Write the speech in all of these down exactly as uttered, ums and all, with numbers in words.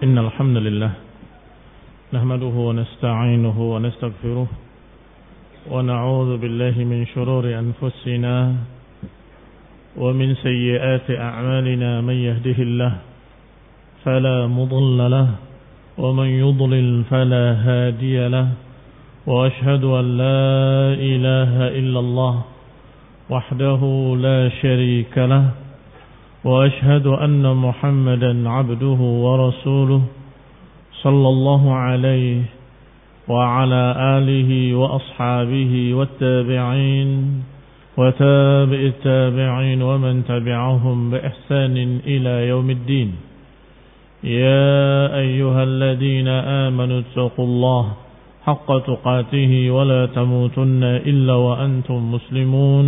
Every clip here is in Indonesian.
إن الحمد لله نحمده ونستعينه ونستغفره ونعوذ بالله من شرور أنفسنا ومن سيئات أعمالنا. من يهده الله فلا مضل له ومن يضلل فلا هادي له، وأشهد أن لا إله إلا الله وحده لا شريك له، وأشهد أن محمدا عبده ورسوله صلى الله عليه وعلى آله وأصحابه والتابعين وتابع التابعين ومن تبعهم بإحسان إلى يوم الدين. يا أيها الذين آمنوا اتقوا الله حق تقاته ولا تموتن إلا وأنتم مسلمون.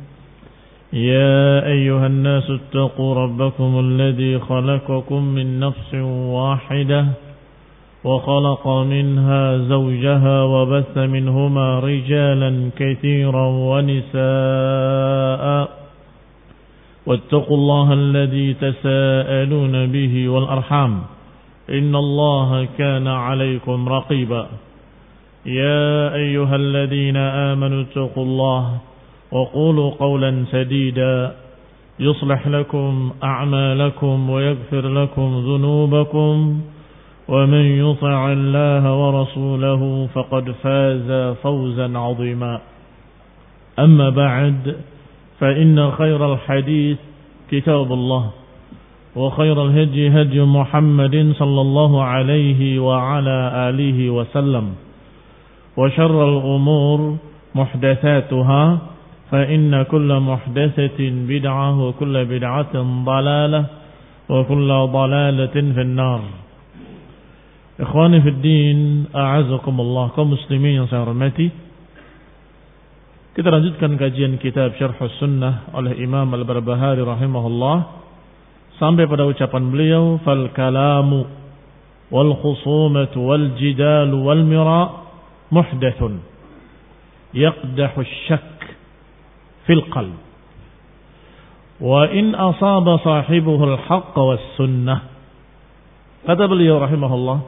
يا أيها الناس اتقوا ربكم الذي خلقكم من نفس واحدة وخلق منها زوجها وبث منهما رجالا كثيرا ونساء، واتقوا الله الذي تساءلون به والأرحام إن الله كان عليكم رقيبا. يا أيها الذين آمنوا اتقوا الله وقولوا قولا سديدا يصلح لكم أعمالكم ويغفر لكم ذنوبكم، ومن يطع الله ورسوله فقد فاز فوزا عظيما. أما بعد، فإن خير الحديث كتاب الله، وخير الهدي هدي محمد صلى الله عليه وعلى آله وسلم، وشر الأمور محدثاتها، فإن كل محدثة بدعة وكل بدعة ضلالة وكل ضلالة في النار. Ikhwani fi din, a'azakumullah, kaum muslimin yang saya hormati. Kita lanjutkan kajian kitab Syarh Sunnah oleh Imam Al-Barbahari rahimahullah sampai pada ucapan beliau, fal kalamu wal khusumatu wal jidalu wal mira muhdathun yaqdahu asy-syakk fil qalb wa in asaba sahibuhu al-haqq was sunnah. Kata beliau rahimahullah,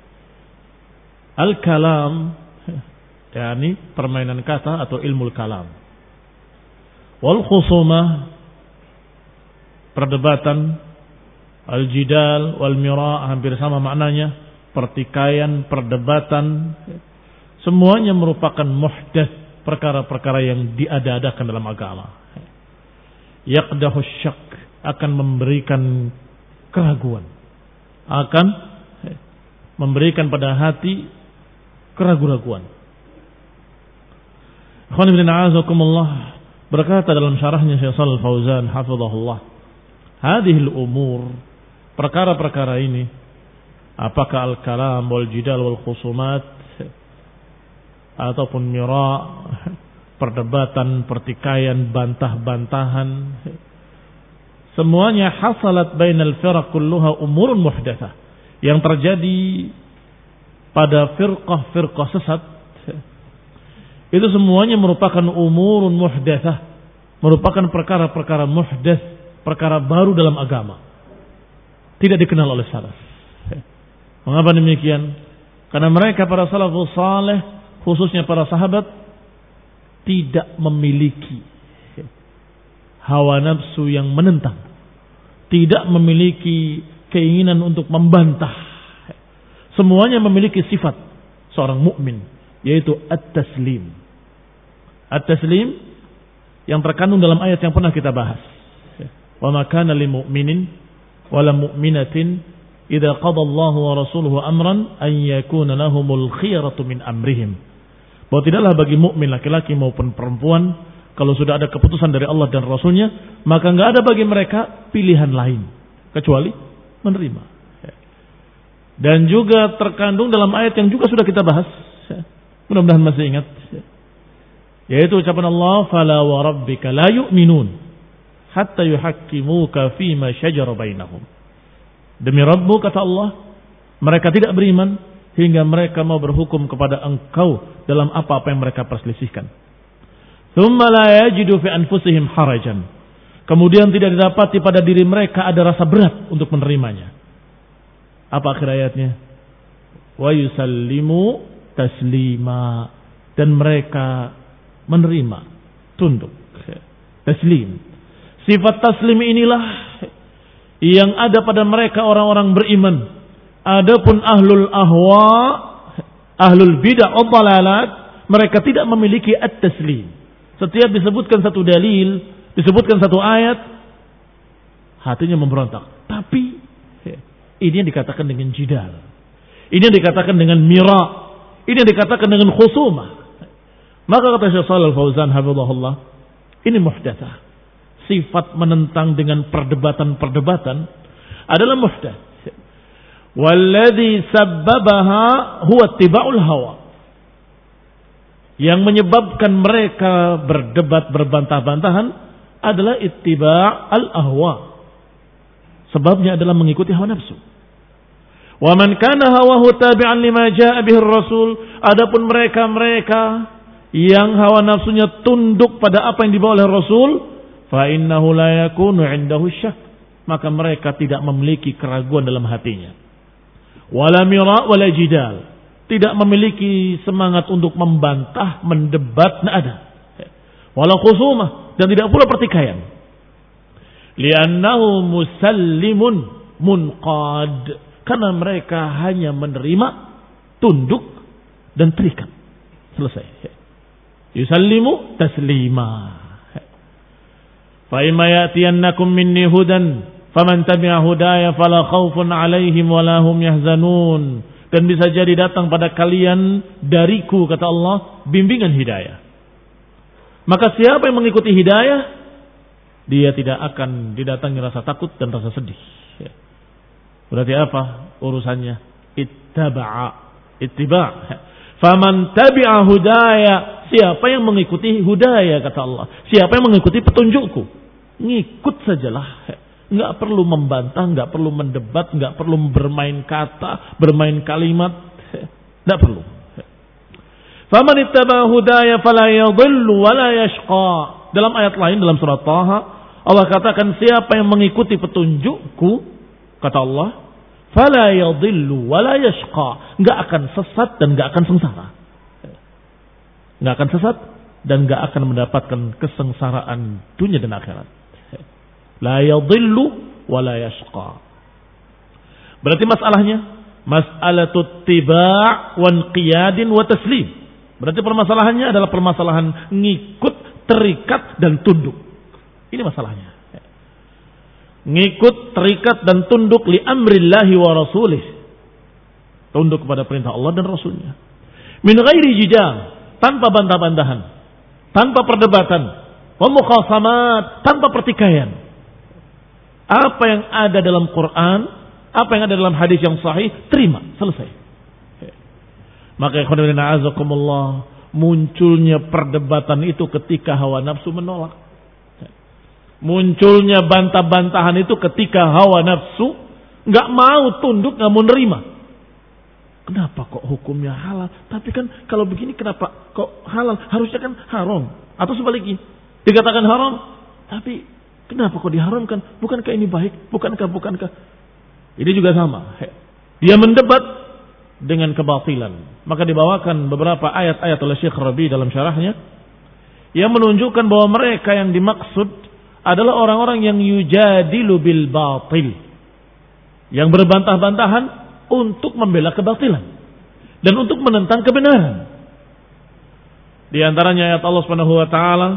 al-kalam, yakni permainan kata atau ilmu kalam. Wal khusumah, perdebatan. Al-jidal wal mira, hampir sama maknanya, pertikaian, perdebatan. Semuanya merupakan muhdats, perkara-perkara yang diada-adakan dalam agama. Yaqdahu syak, akan memberikan keraguan, akan memberikan pada hati keraguan-raguan. Ikhwan ibn a'azakumullah, berkata dalam syarahnya Syekh Shalal Fauzan hafizahullah, hadhil umur, perkara-perkara ini, apakah al-kalam wal jidal wal khusumat ataupun mira, perdebatan, pertikaian, bantah-bantahan, semuanya hasalat bainal firaq kulluha umurun muhdatsah, yang terjadi pada firqah-firqah sesat, itu semuanya merupakan umurun muhdatsah, merupakan perkara-perkara muhdats, perkara baru dalam agama, tidak dikenal oleh salaf. Mengapa demikian? Karena mereka para salafus saleh, khususnya para sahabat, tidak memiliki hawa nafsu yang menentang, tidak memiliki keinginan untuk membantah. Semuanya memiliki sifat seorang mukmin, yaitu at-taslim. At-taslim yang terkandung dalam ayat yang pernah kita bahas. Wa ma kana lil mu'minin wala mu'minatin idza qada Allahu wa rasuluhu amran an yakuna lahumul khiyaratu min amrihim. Bahwa tidaklah bagi mukmin laki-laki maupun perempuan, kalau sudah ada keputusan dari Allah dan Rasulnya, maka enggak ada bagi mereka pilihan lain kecuali menerima. Dan juga terkandung dalam ayat yang juga sudah kita bahas, mudah-mudahan masih ingat, yaitu ucapan Allah, fala wa rabbika la yu'minun hatta yuhakkimuka fima syajara bainahum. Demi Rabbu, kata Allah, mereka tidak beriman hingga mereka mau berhukum kepada engkau dalam apa-apa yang mereka perselisihkan. Tsumma la yajidu fi anfusihim harajan. Kemudian tidak didapati pada diri mereka ada rasa berat untuk menerimanya. Apa akhir ayatnya? Wa yusallimu taslima. Dan mereka menerima, tunduk, taslim. Sifat taslim inilah yang ada pada mereka orang-orang beriman. Adapun ahlul ahwa, ahlul bid'ah wa dhalalat, mereka tidak memiliki at-taslim. Setiap disebutkan satu dalil, disebutkan satu ayat, hatinya memberontak. Tapi ini yang dikatakan dengan jidal. Ini yang dikatakan dengan mira. Ini yang dikatakan dengan khusumah. Maka kata Syekh Shalal Fauzan hafizahullah, ini muhdatsah. Sifat menentang dengan perdebatan-perdebatan adalah muhdatsah. Walladzi sabbabaha huwa ittiba'ul hawa. Yang menyebabkan mereka berdebat berbantah-bantahan adalah ittiba' al-ahwa. Sebabnya adalah mengikuti hawa nafsu. Wa man kana hawahu tabi'an lima jaa'a bihi ar-rasul, adapun mereka-mereka yang hawa nafsunya tunduk pada apa yang dibawa oleh Rasul, fa innahu la yakunu 'indahu syak, maka mereka tidak memiliki keraguan dalam hatinya. Wala mira wala jidal, tidak memiliki semangat untuk membantah, mendebat, tidak ada. Wala khusumah, dan tidak pula pertikaian. Li'annahu musallimun munqad, karena mereka hanya menerima, tunduk, dan terikat. Selesai. Yusallimu taslima. Fa imma ya'tiyannakum minni hudan faman tabi'a hudaya fala khaufun 'alaihim wala hum yahzanun. Dan bisa jadi datang pada kalian dariku, kata Allah, bimbingan hidayah. Maka siapa yang mengikuti hidayah, dia tidak akan didatangi rasa takut dan rasa sedih. Berarti apa urusannya? Ittaba'a, ittiba'. Faman tabi'a hudaya, siapa yang mengikuti hudaya, kata Allah. Siapa yang mengikuti petunjukku, ngikut sajalah. Enggak perlu membantah, enggak perlu mendebat, enggak perlu bermain kata, bermain kalimat, enggak perlu. Faman ittaba'a hudaya fala yadhillu wala yashqa. Dalam ayat lain dalam surat Taha, Allah katakan siapa yang mengikuti petunjukku, kata Allah, fala yadhillu wala yashqa, enggak akan sesat dan enggak akan sengsara. Enggak akan sesat dan enggak akan mendapatkan kesengsaraan dunia dan akhirat. La yadhillu wa la yashqa. Berarti masalahnya mas'alatut tiba' wa inqiyadin wa taslim. Berarti permasalahannya adalah permasalahan ngikut, terikat dan tunduk. Ini masalahnya. Ngikut, terikat dan tunduk li amrillahi wa rasulih. Tunduk kepada perintah Allah dan Rasulnya. Min ghairi jidal, tanpa bantah-bantahan, tanpa perdebatan, wa mukhasamat, tanpa pertikaian. Apa yang ada dalam Quran, apa yang ada dalam hadis yang sahih, terima, selesai. Maka ikhwan fillah azakumullah, munculnya perdebatan itu ketika hawa nafsu menolak. Munculnya bantah-bantahan itu ketika hawa nafsu nggak mau tunduk, nggak mau nerima. Kenapa kok hukumnya halal? Tapi kan kalau begini kenapa kok halal? Harusnya kan haram. Atau sebaliknya, dikatakan haram, tapi kenapa kok diharamkan? Bukankah ini baik? Bukankah, bukankah? Ini juga sama. Dia mendebat dengan kebatilan. Maka dibawakan beberapa ayat-ayat oleh Syekh Rabi dalam syarahnya yang menunjukkan bahwa mereka yang dimaksud adalah orang-orang yang yujadilu bil batil, yang berbantah-bantahan untuk membela kebatilan dan untuk menentang kebenaran. Di antaranya ayat Allah Subhanahu wa taala,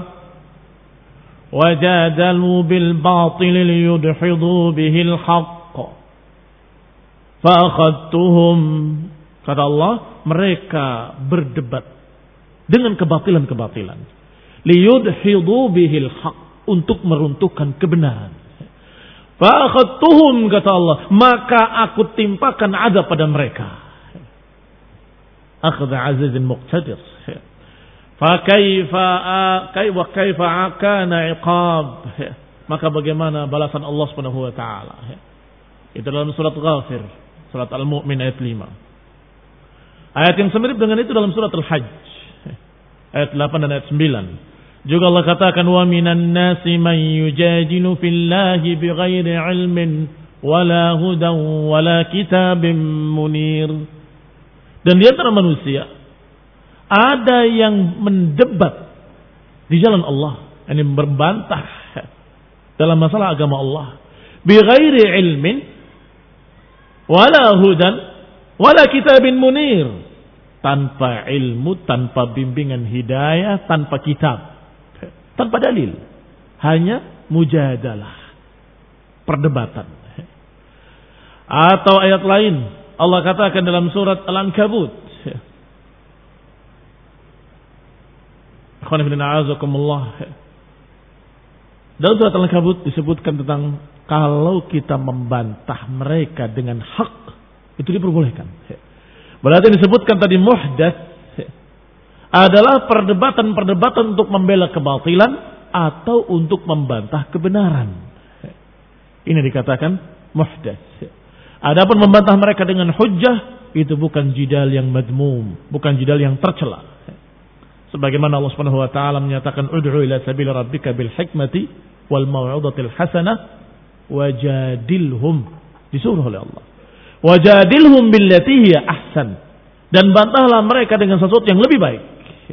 wajadalu bil batil liyudhidu bihil haqq fa akhadtuhum. Kata Allah, mereka berdebat dengan kebatilan-kebatilan, liyudhidu bihil haqq, untuk meruntuhkan kebenaran. Fa akhadtuhum, kata Allah, maka aku timpakan azab pada mereka. Akhadha azizin muqtadir. Fa kaifa kaifa kaifa kana iqab. Maka bagaimana balasan Allah Subhanahu wa taala? Itu dalam surat Ghafir, surat Al-Mu'min ayat lima. Ayat yang semirip dengan itu dalam surat Al-Hajj ayat delapan dan ayat sembilan. Juga Allah katakan, wa minan nasi man yujadilu fillahi bighairi ilmin wala hudan wala kitabim munir. Dan di antara manusia ada yang mendebat di jalan Allah, ini berbantah dalam masalah agama Allah, bighairi ilmin wala hudan wala kitabin munir, tanpa ilmu, tanpa bimbingan hidayah, tanpa kitab, tanpa dalil, hanya mujadalah, perdebatan. Atau ayat lain Allah katakan dalam surat Al-Ankabut, dalam surat Al-Ankabut disebutkan tentang kalau kita membantah mereka dengan hak, itu diperbolehkan. Berarti disebutkan tadi muhdats adalah perdebatan-perdebatan untuk membela kebatilan atau untuk membantah kebenaran. Ini dikatakan muhdats. Adapun membantah mereka dengan hujjah, itu bukan jidal yang madmum, bukan jidal yang tercela. Sebagaimana Allah Subhanahu wa taala menyatakan ud'u ila sabil rabbika bil hikmati wal mau'izatil hasanah wajadilhum, disuruh oleh Allah. Wajadilhum billati hiya ahsan, dan bantahlah mereka dengan sesuatu yang lebih baik.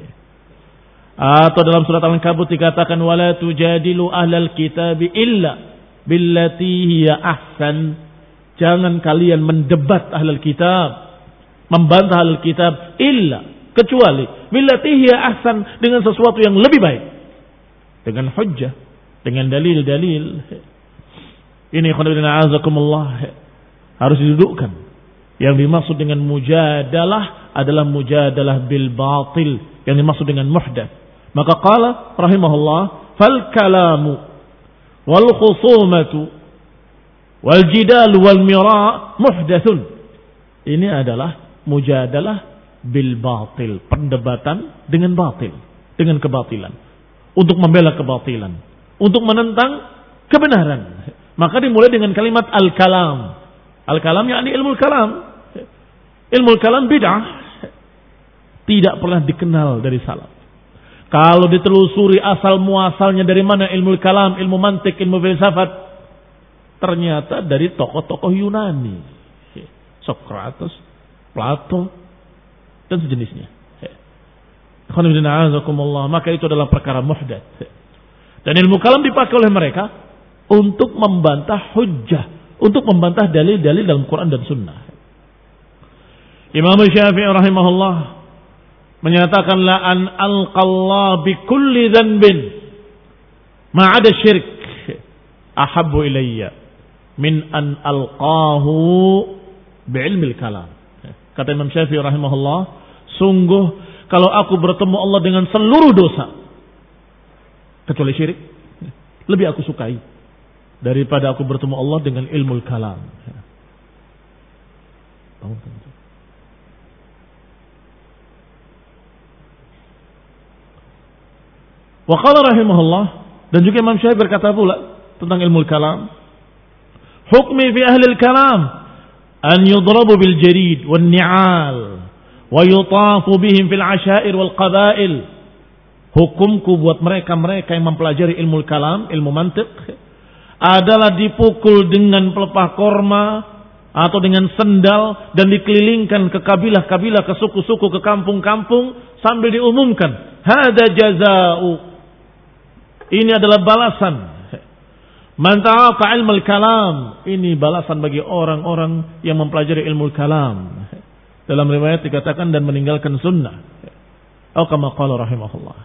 Atau dalam surat Al-Ankabut dikatakan wala tujadilu ahlal kitabi illa billati hiya ahsan. Jangan kalian mendebat ahlul kitab, membantah ahlul kitab, illa, kecuali billati hiya ahsan, dengan sesuatu yang lebih baik, dengan hujjah, dengan dalil-dalil. Ini khonibina azakumullah harus didudukkan. Yang dimaksud dengan mujadalah adalah mujadalah bil batil, yang dimaksud dengan muhdats. Maka qala rahimahullah, fal kalamu wal khusumatu wal jidal wal mira muhdatsun. Ini adalah mujadalah bil batil, perdebatan dengan batil, dengan kebatilan, untuk membela kebatilan, untuk menentang kebenaran. Maka dimulai dengan kalimat al-kalam. Al-kalam yakni ilmu kalam. Ilmu kalam bid'ah, tidak pernah dikenal dari salaf. Kalau ditelusuri asal muasalnya dari mana ilmu kalam, ilmu mantik, ilmu filsafat, ternyata dari tokoh-tokoh Yunani, Sokrates, Plato, dan sejenisnya. Maka itu adalah perkara muhdats. Dan ilmu kalam dipakai oleh mereka untuk membantah hujjah, untuk membantah dalil-dalil dalam Quran dan Sunnah. Imam Syafi'i rahimahullah menyatakan la an alqallah bi kulli dhanbin ma 'ada syirk ahabbu ilayya min an alqahu bi'ilmil kalam. Kata Imam Syafi'i rahimahullah, sungguh kalau aku bertemu Allah dengan seluruh dosa kecuali syirik, lebih aku sukai daripada aku bertemu Allah dengan ilmu kalam. Wa qala rahimahullah, dan juga Imam Syafi'i berkata pula tentang ilmu kalam, hukmi fi ahli al-kalam an yudrabu bil jarid wan ni'al wa yutafu bihim fil ashair wal qabail. Hukumku buat mereka-mereka yang mempelajari ilmu kalam, ilmu mantiq, adalah dipukul dengan pelepah korma atau dengan sendal dan dikelilingkan ke kabilah-kabilah, ke suku-suku, ke kampung-kampung sambil diumumkan, hada jaza'u, ini adalah balasan. Man ta'aqa ilmul kalam, ini balasan bagi orang-orang yang mempelajari ilmu kalam. Dalam riwayat dikatakan dan meninggalkan sunnah. Atau kama qala rahimahullah.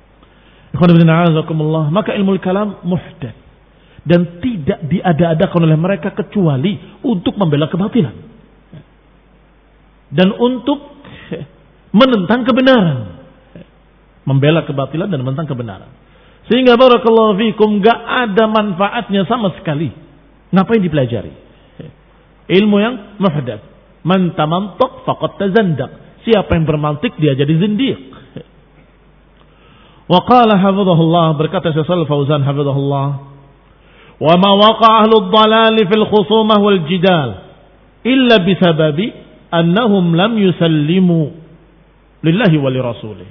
Maka ilmu kalam muhdats dan tidak diada-adakan oleh mereka kecuali untuk membela kebatilan dan untuk menentang kebenaran. Membela kebatilan dan menentang kebenaran. Sehingga barakallahu fikum gak ada manfaatnya sama sekali. Ngapain dipelajari? Ilmu yang muhdats. Man tamantak faqad tazandaq. Siapa yang bermantik dia jadi zindiq. Wa qala hafizahullah, berkata Syekh Shalih Fauzan hafizahullah, wa ma waqa ahlud dhalal fil khusumah wal jidal illa bisababi annahum lam yusallimu lillahi wa lirasulih.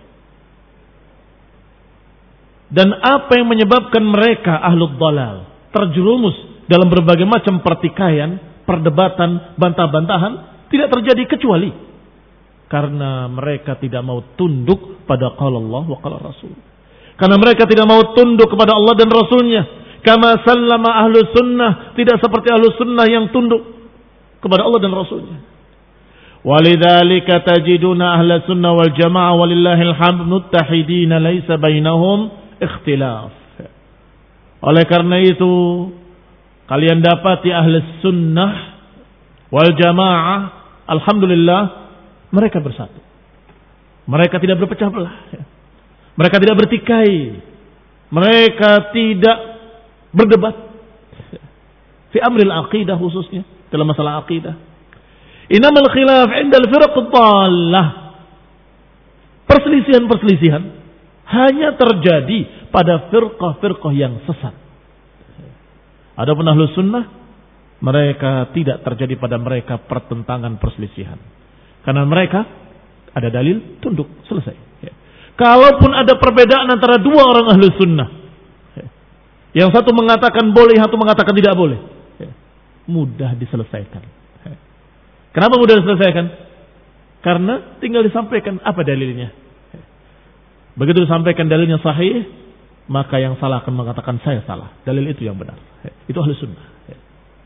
Dan apa yang menyebabkan mereka ahlud dhalal terjerumus dalam berbagai macam pertikaian, perdebatan, bantah-bantahan tidak terjadi kecuali karena mereka tidak mau tunduk pada qala Allah wa qala Rasul. Karena mereka tidak mau tunduk kepada Allah dan Rasulnya. Kama sallama ahlu sunnah, tidak seperti ahlu sunnah yang tunduk kepada Allah dan Rasulnya. Walidzalika tajiduna ahla sunnah wal jamaah walillahil hamd muttahidina laisa bainahum ikhtilaf. Oleh karena itu kalian dapati ahli sunnah wal jamaah, alhamdulillah mereka bersatu. Mereka tidak berpecah belah. Mereka tidak bertikai. Mereka tidak berdebat. Fi amril aqidah khususnya, dalam masalah aqidah. Innamal khilaf 'inda al-firaq ad-dallah. Perselisihan-perselisihan hanya terjadi pada firqah-firqah yang sesat. Adapun ahlus sunnah, mereka tidak terjadi pada mereka pertentangan perselisihan. Karena mereka ada dalil, tunduk, selesai. Ya. Kalaupun ada perbedaan antara dua orang ahlus sunnah, ya, yang satu mengatakan boleh, yang satu mengatakan tidak boleh, ya, mudah diselesaikan. Ya. Kenapa mudah diselesaikan? Karena tinggal disampaikan apa dalilnya. Ya. Begitu disampaikan dalilnya sahih, maka yang salah akan mengatakan saya salah. Dalil itu yang benar. Ya. Itu ahlus sunnah. Ya.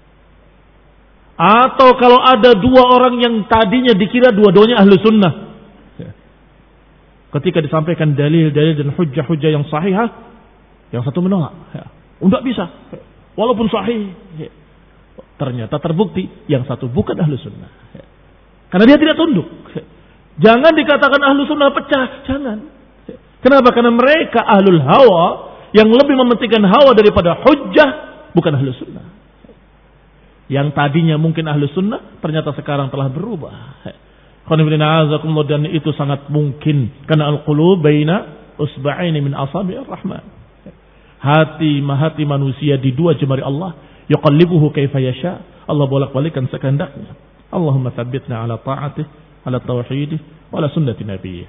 Atau kalau ada dua orang yang tadinya dikira dua-duanya ahlu sunnah, ketika disampaikan dalil-dalil dan hujah-hujah yang sahihah, yang satu menolak. Tidak bisa, walaupun sahih. Ternyata terbukti yang satu bukan ahlu sunnah, karena dia tidak tunduk. Jangan dikatakan ahlu sunnah pecah, jangan. Kenapa? Karena mereka ahlul hawa, yang lebih mementingkan hawa daripada hujah, bukan ahlu sunnah. Yang tadinya mungkin ahlu sunnah, ternyata sekarang telah berubah. Dan itu sangat mungkin. Karena al-qulub baina usba'aini min asabi'ir rahman. Hati hati manusia di dua jemari Allah. Yuqallibuhu kaifa yasha. Allah bolak-balikkan sekehendaknya. Allahumma tsabbitna ala ta'atih, ala tauhidih, wa ala sunnati nabiyyih.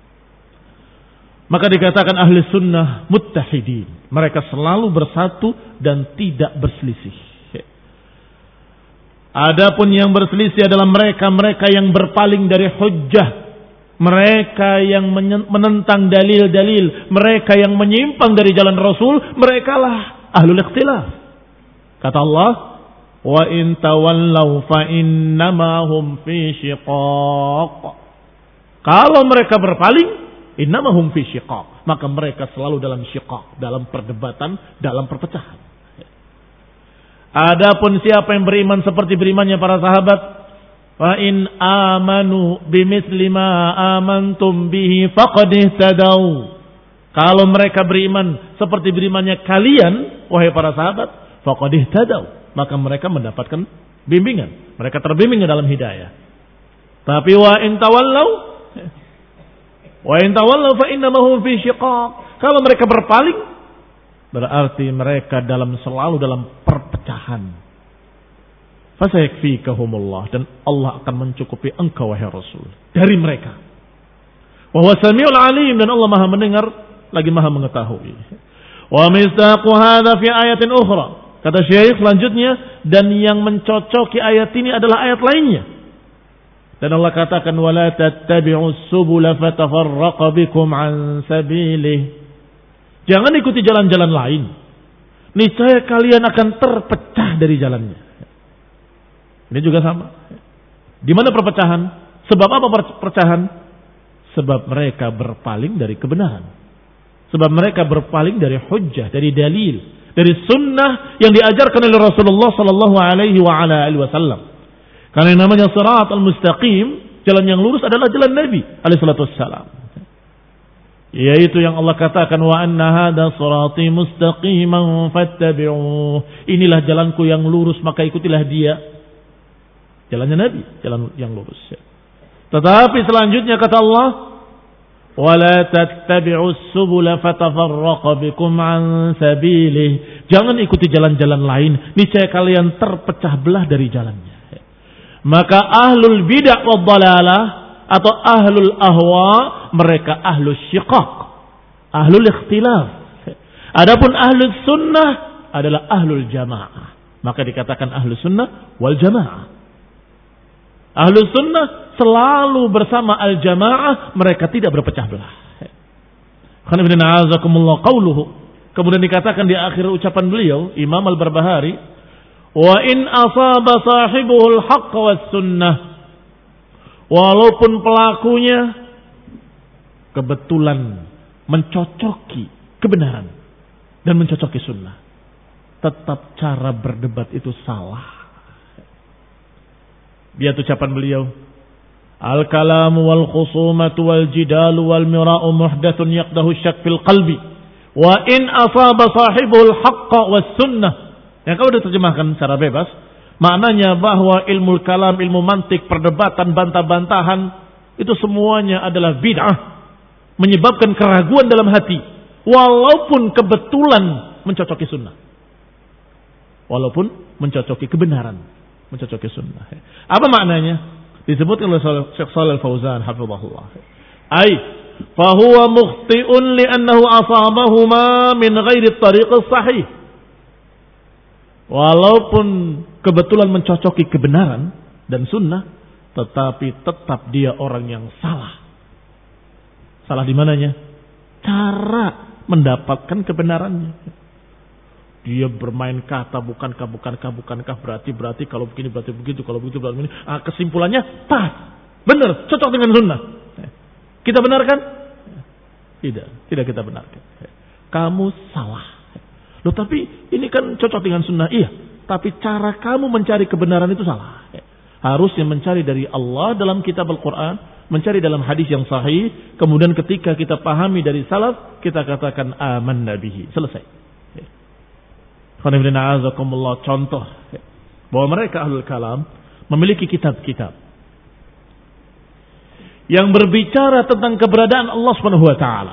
Maka dikatakan ahli sunnah muttahidin. Mereka selalu bersatu dan tidak berselisih. Adapun yang berselisih adalah mereka-mereka yang berpaling dari hujjah, mereka yang menentang dalil-dalil, mereka yang menyimpang dari jalan Rasul, merekalah ahlul ikhtilaf. Kata Allah, wa in tawallaw fa innama hum fi shiqaq. Kalau mereka berpaling, innama hum fi shiqaq, maka mereka selalu dalam shiqaq, dalam perdebatan, dalam perpecahan. Adapun siapa yang beriman seperti berimannya para sahabat, fa in amanu bimithli ma amantum bihi faqad ihtadaw. Kalau mereka beriman seperti berimannya kalian, wahai para sahabat, faqad ihtadaw, maka mereka mendapatkan bimbingan, mereka terbimbing dalam hidayah. Tapi wa in tawallaw, wa in tawallaw fa innama hum fi shiqaq. Kalau mereka berpaling, berarti mereka dalam selalu dalam perpecahan. Fasayakfikahumullah, dan Allah akan mencukupi engkau wahai Rasul dari mereka. Wa huwa samiul alim, dan Allah Maha mendengar lagi Maha mengetahui. Wa mistaqu hadza fi ayatin ukhra. Kata Syekh selanjutnya, dan yang mencocoki ayat ini adalah ayat lainnya. Dan Allah katakan wala tattabi'us subula fatafarraqa bikum an sabilihi. Jangan ikuti jalan-jalan lain, niscaya kalian akan terpecah dari jalannya. Ini juga sama. Di mana perpecahan? Sebab apa perpecahan? Sebab mereka berpaling dari kebenaran. Sebab mereka berpaling dari hujjah, dari dalil, dari sunnah yang diajarkan oleh Rasulullah sallallahu alaihi wasallam. Karena yang namanya sirat al-mustaqim, jalan yang lurus adalah jalan Nabi alaihi salatu wassalam. Yaitu yang Allah katakan wa anna hadza sirati mustaqiman fattabi'uh. Inilah jalanku yang lurus, maka ikutilah dia. Jalannya Nabi, jalan yang lurus. Tetapi selanjutnya kata Allah, wala tattabi'us subula fatafarraqa bikum an sabilih. Jangan ikuti jalan-jalan lain, niscaya kalian terpecah belah dari jalannya. Maka ahlul bid'ah wad dhalalah atau ahlul ahwa, mereka ahlul syiqaq, ahlul ikhtilaf. Adapun ahlul sunnah adalah ahlul jamaah, Maka dikatakan ahlu sunnah wal jamaah. Ahlu sunnah selalu bersama al jamaah, mereka tidak berpecah belah. Kemudian dikatakan di akhir ucapan beliau, Imam Al-Barbahari, wa in asaba sahibuhul haqq was sunnah, walaupun pelakunya kebetulan mencocoki kebenaran dan mencocoki sunnah, tetap cara berdebat itu salah. Lihat ucapan beliau, al-kalamu wal khusumatu wal jidalu wal mira'u muhdatsun yaqdahu syak fil qalbi wa in asaba sahibul haqqa was sunnah. Yang kalau diterjemahkan secara bebas, maknanya bahwa ilmu kalam, ilmu mantik, perdebatan, bantah-bantahan itu semuanya adalah bid'ah, menyebabkan keraguan dalam hati walaupun kebetulan mencocoki sunnah. Walaupun mencocoki kebenaran, mencocoki sunnah. Apa maknanya? Disebut oleh Syekh Shalih Al-Fauzan hafizahullah. Ai fa huwa mukhti'un li'annahu asabahuma min ghairi at-tariq as-sahih. Walaupun kebetulan mencocoki kebenaran dan sunnah, tetapi tetap dia orang yang salah. Salah di mananya? Cara mendapatkan kebenarannya. Dia bermain kata, bukankah, bukankah, bukankah, berarti, berarti, kalau begini, berarti begitu, kalau begitu, berarti begini. Ah, kesimpulannya, pas, benar, cocok dengan sunnah. Kita benarkan? Tidak, tidak kita benarkan. Kamu salah. Loh tapi ini kan cocok dengan sunnah, iya. Tapi cara kamu mencari kebenaran itu salah. Harusnya mencari dari Allah dalam kitab Al-Quran, mencari dalam hadis yang sahih, kemudian ketika kita pahami dari salaf, kita katakan amanna bihi. Selesai. Contoh bahwa mereka ahlul kalam memiliki kitab-kitab yang berbicara tentang keberadaan Allah Subhanahu wa taala.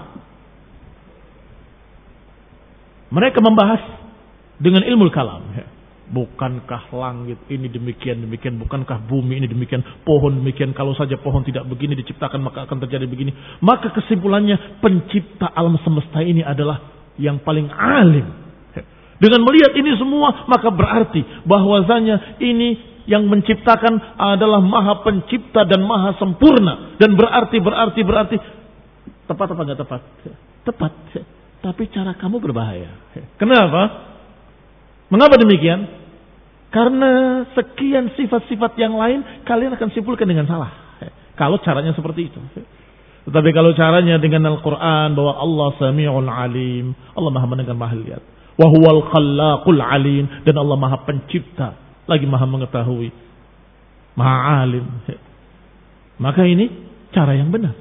Mereka membahas dengan ilmu kalam. Bukankah langit ini demikian demikian, bukankah bumi ini demikian, pohon demikian, kalau saja pohon tidak begini diciptakan maka akan terjadi begini. Maka kesimpulannya pencipta alam semesta ini adalah yang paling alim. Dengan melihat ini semua, maka berarti bahwasanya ini yang menciptakan adalah maha pencipta dan maha sempurna. Dan berarti, berarti, berarti. Tepat apa enggak tepat? Tepat. Tapi cara kamu berbahaya. Kenapa? Mengapa demikian? Karena sekian sifat-sifat yang lain, kalian akan simpulkan dengan salah. Kalau caranya seperti itu. Tetapi kalau caranya dengan Al-Quran, bahwa Allah Sami'un Alim, Allah maha mendengar, maha lihat. Wa huwal khallaqul alim, dan Allah maha pencipta lagi maha mengetahui, maha alim. Maka ini cara yang benar.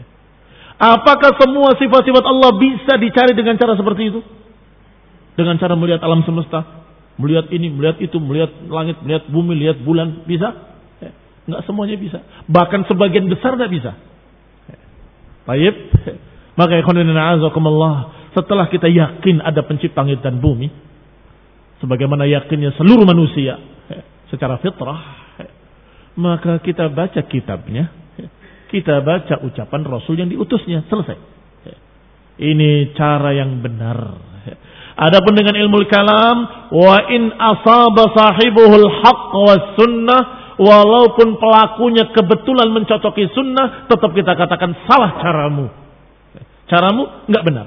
Apakah semua sifat-sifat Allah bisa dicari dengan cara seperti itu? Dengan cara melihat alam semesta, melihat ini, melihat itu, melihat langit, melihat bumi, melihat bulan, bisa? Enggak semuanya bisa. Bahkan sebagian besar enggak bisa. Baik. Maka ikhwanuddin a'azakumullah, setelah kita yakin ada pencipta langit dan bumi, sebagaimana yakinnya seluruh manusia secara fitrah, maka kita baca kitabnya, kita baca ucapan Rasul yang diutusnya, selesai. Ini cara yang benar. Adapun dengan ilmu kalam, wa in asaba sahibuhul haqq was sunnah, walaupun pelakunya kebetulan mencocoki sunnah, tetap kita katakan salah caramu. Caramu enggak benar.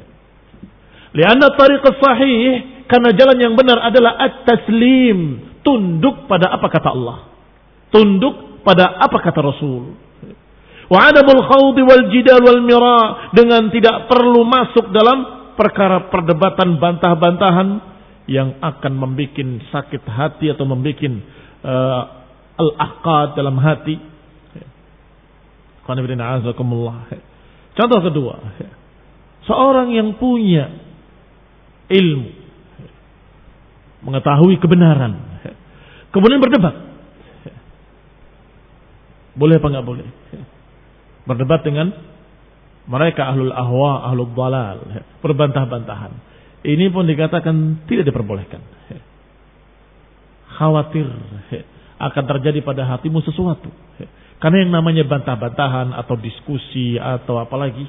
Lianna tariq sahih, karena jalan yang benar adalah at-taslim, tunduk pada apa kata Allah, tunduk pada apa kata Rasul. Wa adamul khawdi wal jidal wal mira, dengan tidak perlu masuk dalam perkara perdebatan, bantah-bantahan yang akan membuat sakit hati atau membuat uh, al-aqad dalam hati. Contoh kedua, seorang yang punya ilmu, mengetahui kebenaran, kemudian berdebat, boleh apa enggak boleh? Berdebat dengan mereka ahlul ahwa, ahlul dalal, berbantah-bantahan. Ini pun dikatakan tidak diperbolehkan. Khawatir akan terjadi pada hatimu sesuatu. Karena yang namanya bantah-bantahan atau diskusi atau apalagi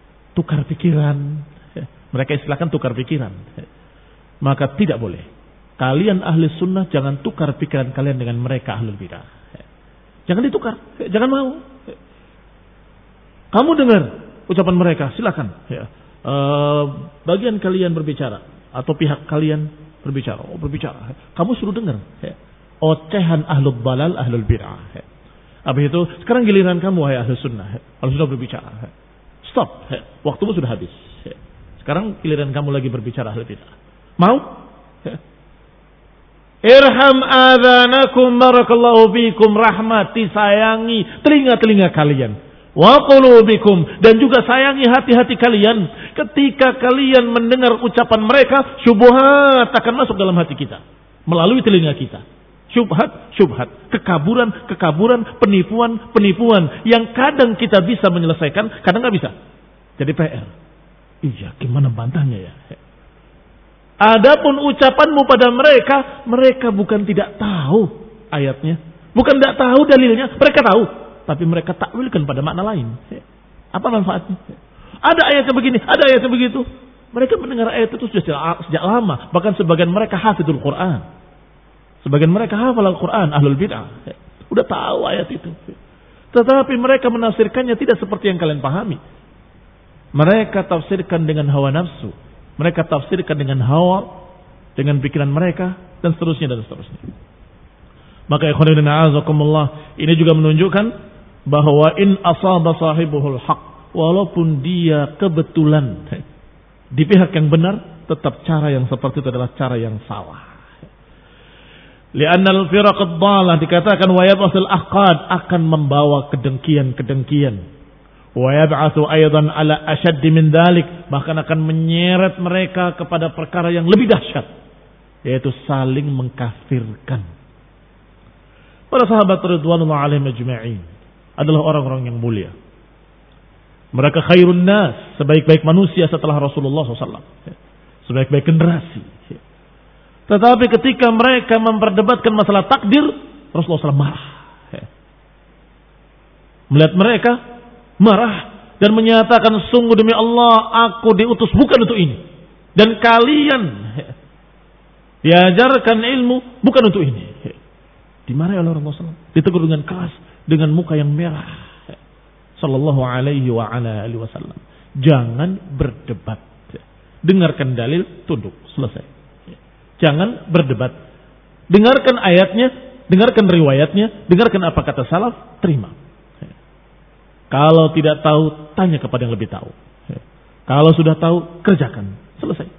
tukar pikiran, mereka istilahkan tukar pikiran, maka tidak boleh. Kalian ahli sunnah jangan tukar pikiran kalian dengan mereka ahli bidah. Jangan ditukar, jangan mau. Kamu dengar ucapan mereka, silakan. Ya. E, bagian kalian berbicara atau pihak kalian berbicara, oh berbicara. Kamu suruh dengar. Ya. Ocehan ahlul balal, ahlul bidah. Ya. Habis itu sekarang giliran kamu wahai ahli sunnah. Ya. Ahli sunnah berbicara. Ya. Stop, ya. Waktumu sudah habis. Ya. Sekarang giliran kamu lagi berbicara ahli bidah. Mau? Ya. Irham adhanakum barakallahu fikum, rahmati, sayangi telinga-telinga kalian. Wa qulubikum, dan juga sayangi hati-hati kalian. Ketika kalian mendengar ucapan mereka, syubhat akan masuk dalam hati kita melalui telinga kita. Syubhat, syubhat, kekaburan, kekaburan, penipuan, penipuan yang kadang kita bisa menyelesaikan, kadang nggak bisa. Jadi P R. Iya, gimana bantahnya ya? Adapun ucapanmu pada mereka, mereka bukan tidak tahu ayatnya, bukan tidak tahu dalilnya, mereka tahu, tapi mereka takwilkan pada makna lain. Apa manfaatnya? Ada ayat yang begini, ada ayat yang begitu. Mereka mendengar ayat itu sudah sejak lama, bahkan sebagian mereka hafizul Quran, sebagian mereka hafal Al-Quran, ahlul bid'ah, udah tahu ayat itu. Tetapi mereka menafsirkannya tidak seperti yang kalian pahami. Mereka tafsirkan dengan hawa nafsu. Mereka tafsirkan dengan hawa, dengan pikiran mereka, dan seterusnya dan seterusnya. Maka ikhwan fillah a'azakumullah, ini juga menunjukkan bahwa in asaba sahibuhul haq, walaupun dia kebetulan di pihak yang benar, tetap cara yang seperti itu adalah cara yang salah. Li'anna al-firaq ad-dhalah, dikatakan wa yab'athul ahqad, akan membawa kedengkian-kedengkian. Wa yab'atsu aidan ala ashadd min dzalik, bahkan akan menyeret mereka kepada perkara yang lebih dahsyat, yaitu saling mengkafirkan. Para sahabat radhiyallahu alaihim ajma'in adalah orang-orang yang mulia. Mereka khairun nas, sebaik-baik manusia setelah Rasulullah shallallahu alaihi wasallam, sebaik-baik generasi. Tetapi ketika mereka memperdebatkan masalah takdir, Rasulullah shallallahu alaihi wasallam marah. Melihat mereka marah dan menyatakan, sungguh demi Allah aku diutus bukan untuk ini, dan kalian diajarkan ilmu bukan untuk ini. Dimarahi oleh Rasulullah shallallahu alaihi wasallam, ditegur dengan keras, dengan muka yang merah, sallallahu alaihi wa ala alihi wasallam. Jangan berdebat, dengarkan dalil, tunduk, selesai. Jangan berdebat, dengarkan ayatnya, dengarkan riwayatnya, dengarkan apa kata salaf, terima. Kalau tidak tahu, tanya kepada yang lebih tahu. Kalau sudah tahu, kerjakan. Selesai.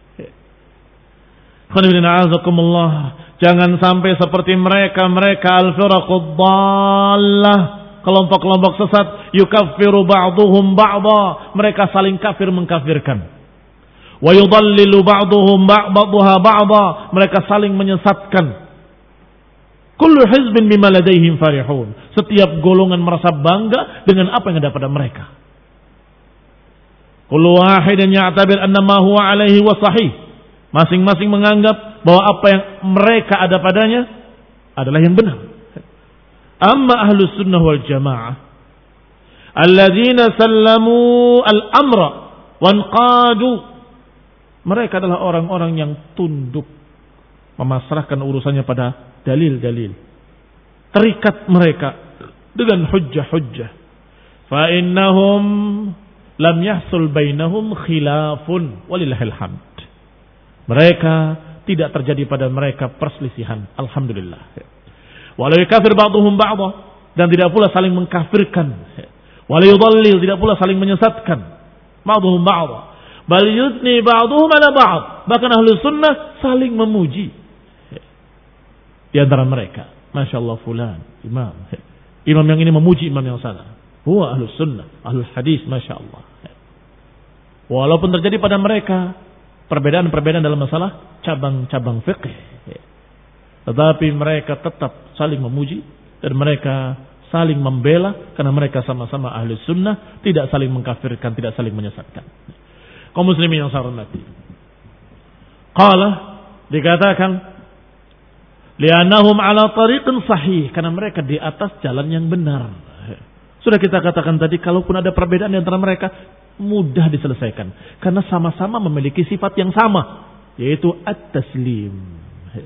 Jangan sampai seperti mereka, mereka al-firaqud dhallah, kelompok-kelompok sesat, yukaffiru ba'duhum ba'dha, mereka saling kafir mengkafirkan. Wa yudallilu ba'duhum ba'daha ba'dha, mereka saling menyesatkan. Kullu hizbin bima ladaihim farihun. Setiap golongan merasa bangga dengan apa yang ada pada mereka. Kullu wahidin ya'tabir anna ma huwa alaihi wa sahih. Masing-masing menganggap bahwa apa yang mereka ada padanya adalah yang benar. Amma ahlus sunnah wal jamaah, alladzina sallamu al-amra wanqadu, mereka adalah orang-orang yang tunduk, memasrahkan urusannya pada dalil-dalil, terikat mereka dengan hujjah-hujjah. Fa innahum lam yahsul bainahum khilafun walillahil hamd. Mereka tidak terjadi pada mereka perselisihan, alhamdulillah. Wala yakfir ba'dhum ba'dha, dan tidak pula saling mengkafirkan. Wala yudallil, tidak pula saling menyesatkan. Ba'dhum ba'dha, bal yudni ba'dhum ala ba'd. Bahkan ahlu sunnah saling memuji di antara mereka. Masya Allah fulan, imam. Imam yang ini memuji imam yang sana. Huwa ahlus sunnah, ahlul hadis, Masya Allah. Walaupun terjadi pada mereka perbedaan-perbedaan dalam masalah cabang-cabang fikih, tetapi mereka tetap saling memuji dan mereka saling membela karena mereka sama-sama ahli sunnah, tidak saling mengkafirkan, tidak saling menyesatkan. Kaum muslimin yang saya hormati, qala, dikatakan li'annahum ala tariqin sahih, karena mereka di atas jalan yang benar. Sudah kita katakan tadi, kalaupun ada perbedaan di antara mereka, mudah diselesaikan. Karena sama-sama memiliki sifat yang sama, yaitu at-taslim.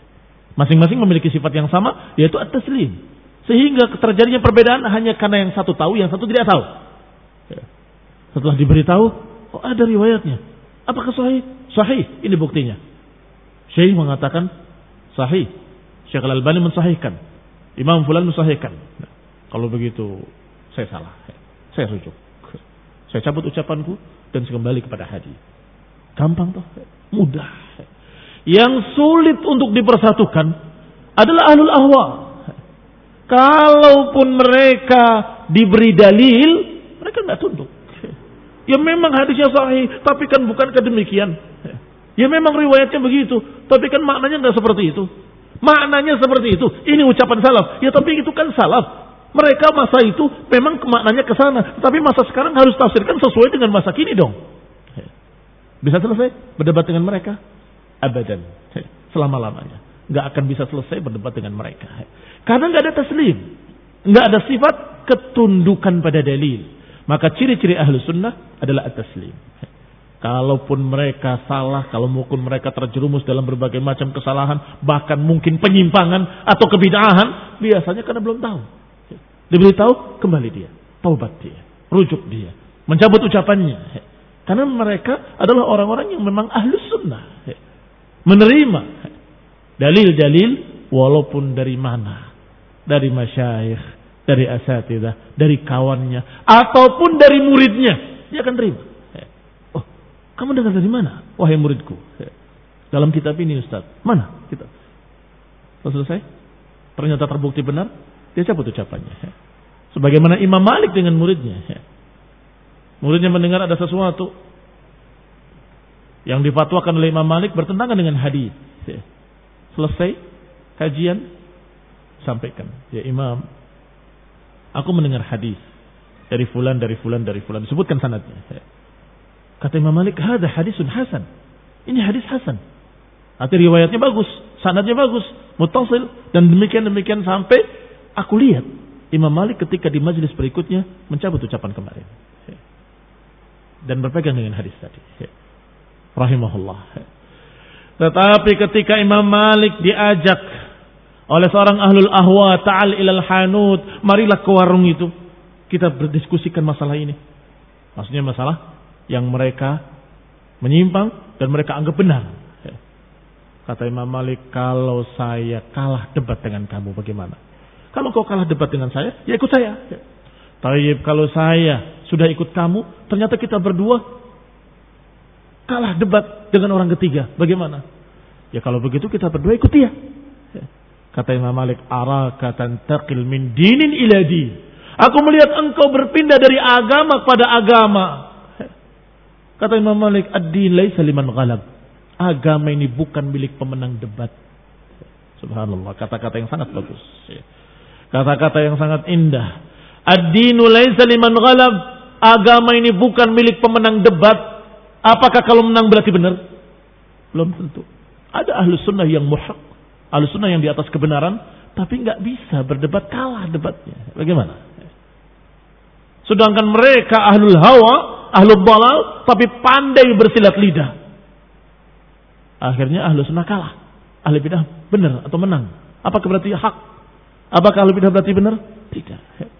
Masing-masing memiliki sifat yang sama, yaitu at-taslim. Sehingga terjadinya perbedaan hanya karena yang satu tahu, yang satu tidak tahu. Setelah diberitahu, oh ada riwayatnya. Apakah sahih? Sahih, ini buktinya. Syekh mengatakan sahih. Syekh Al-Albani mensahihkan. Imam Fulan mensahihkan. Nah, kalau begitu, saya salah. Saya rujuk. Saya cabut ucapanku dan saya kembali kepada hadis. Gampang toh, mudah. Yang sulit untuk dipersatukan adalah ahlul ahwa. Kalaupun mereka diberi dalil, mereka nggak tunduk. Ya memang hadisnya sahih, tapi kan bukan kedemikian. Ya memang riwayatnya begitu, tapi kan maknanya nggak seperti itu. Maknanya seperti itu. Ini ucapan salaf. Ya tapi itu kan salaf. Mereka masa itu memang maknanya ke sana, tapi masa sekarang harus tafsirkan sesuai dengan masa kini dong. Bisa selesai berdebat dengan mereka? Abadan. Selama-lamanya. Nggak akan bisa selesai berdebat dengan mereka. Karena nggak ada taslim. Nggak ada sifat ketundukan pada dalil. Maka ciri-ciri ahlu sunnah adalah at-taslim. Kalaupun mereka salah, kalau mungkin mereka terjerumus dalam berbagai macam kesalahan, bahkan mungkin penyimpangan atau kebid'ahan, biasanya karena belum tahu. Diberitahu, kembali dia. Taubat dia. Rujuk dia. Mencabut ucapannya. Karena mereka adalah orang-orang yang memang ahlu sunnah. Menerima dalil-dalil walaupun dari mana. Dari masyayikh, dari asatidzah, dari kawannya, ataupun dari muridnya. Dia akan terima. Oh, kamu dengar dari mana? Wahai muridku. Dalam kitab ini Ustaz. Mana kitab? Selesai? Ternyata terbukti benar. Dia cabut ucapannya. Sebagaimana Imam Malik dengan muridnya. Muridnya mendengar ada sesuatu yang difatwakan oleh Imam Malik bertentangan dengan hadis. Selesai kajian, sampaikan. Ya Imam, aku mendengar hadis dari fulan, dari fulan, dari fulan. Disebutkan sanadnya. Kata Imam Malik, "Hada hadisun hasan." Ini hadis hasan. Arti riwayatnya bagus, sanadnya bagus, muttasil, dan demikian-demikian sampai aku lihat Imam Malik ketika di majelis berikutnya mencabut ucapan kemarin dan berpegang dengan hadis tadi. Rahimahullah. Tetapi ketika Imam Malik diajak oleh seorang ahlul ahwa, ta'al ilal hanut, marilah ke warung itu, kita berdiskusikan masalah ini. Maksudnya masalah yang mereka menyimpang dan mereka anggap benar. Kata Imam Malik, kalau saya kalah debat dengan kamu bagaimana? Kalau kau kalah debat dengan saya, ya ikut saya. Tayyib, kalau saya sudah ikut kamu, ternyata kita berdua kalah debat dengan orang ketiga, bagaimana? Ya kalau begitu kita berdua ikut dia. Kata Imam Malik, araka tantaqil min dinin ila din. Aku melihat engkau berpindah dari agama kepada agama. Kata Imam Malik, ad-din laisa liman ghalab. Agama ini bukan milik pemenang debat. Subhanallah, kata-kata yang sangat bagus. Kata-kata yang sangat indah. Ad-dinu laisa liman ghalab. Agama ini bukan milik pemenang debat. Apakah kalau menang berarti benar? Belum tentu. Ada ahlu sunnah yang muhaq, ahlu sunnah yang di atas kebenaran, tapi nggak bisa berdebat, kalah debatnya. Bagaimana? Sedangkan mereka ahlul hawa, ahlul balal, tapi pandai bersilat lidah. Akhirnya ahlu sunnah kalah. Ahli bidah benar atau menang? Apakah berarti hak? Apakah ahli bidah berarti benar? Tidak.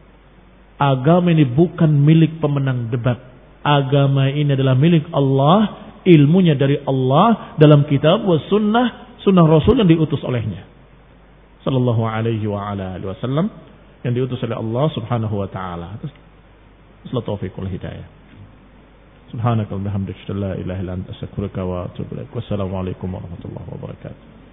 Agama ini bukan milik pemenang debat. Agama ini adalah milik Allah, ilmunya dari Allah dalam kitab wa sunnah, sunnah Rasul yang diutus olehnya. Sallallahu alaihi wa ala alihi wasallam, yang diutus oleh Allah subhanahu wa ta'ala. Wassalamu taufiq wal hidayah. Subhanaka wa bihamdika la ilaha illa anta astaghfiruka wa atubu ilaik. Wassalamu alaikum warahmatullahi wabarakatuh.